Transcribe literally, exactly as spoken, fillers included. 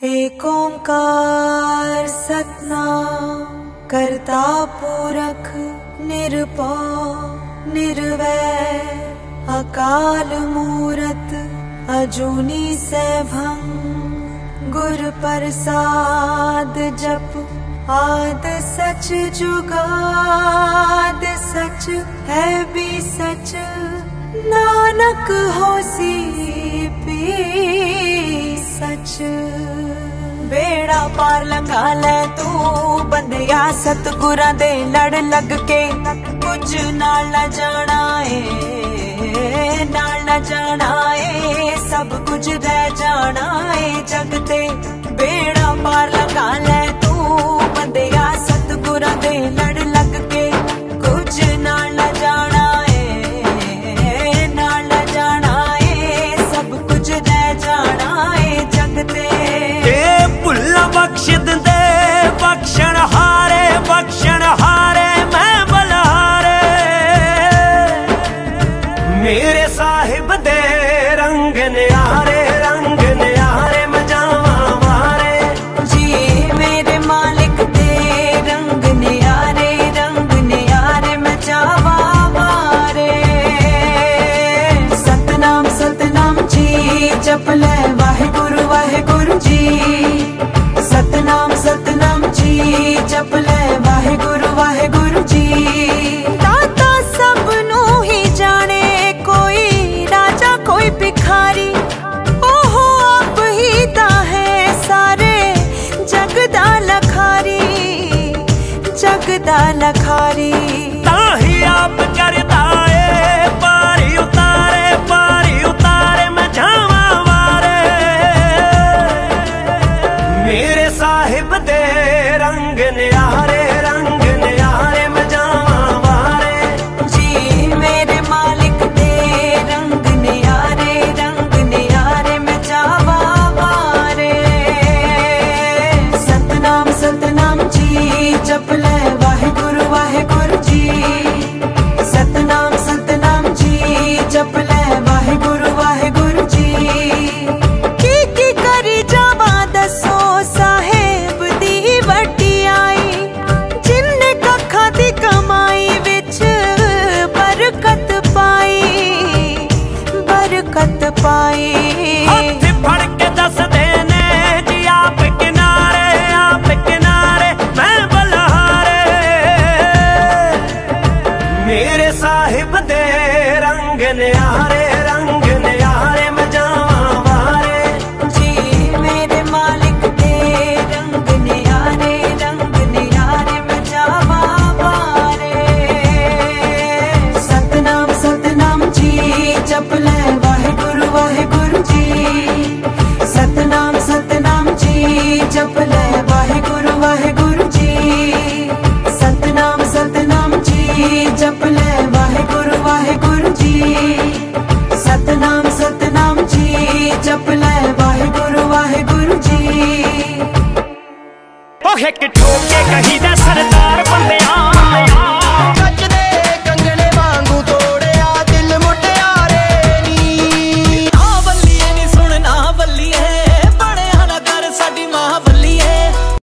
एक ओंकार सतनाम करता पुरख निरपौ निर्वैर अकाल मूरत अजूनी सैभं गुर प्रसाद जप आद सच जुगाद सच है भी सच नानक होसी भी सच। बेड़ा पार लंघा ले तू बंदिया सतगुरां दे लड़ लग के कुछ नाल न जाना है नाल न जाना है सब कुछ रह जाना है जग ते। बेड़ा पार लंघा ले तू बंदिया सतगुरां दे लड़ लग के कुछ नाल न जाना है नाल न जाना है सब कुछ रह जाना है जग ते। बख्श दे बख्शण हारे बख्शण हारे मैं बलहारे मेरे साहिब दे रंग न्यारे रंग न्यारे मैं जावा मारे जी मेरे मालिक दे रंग न्यारे रंग न्यारे मैं जावा मारे। सतनाम सतनाम जी जप ले वाहिगुरु वाहिगुरु जी सतनाम सतनाम जी जप ले वाहिगुरु वाहिगुरु जी। दाता सब नू ही जाने कोई राजा कोई भिखारी ओहो आप ही ता है सारे जग दा लखारी जग दा लखारी। ताही आप करता है पारी उतारे पारी उतारे मैं जावा वारे मेरे साहिब दे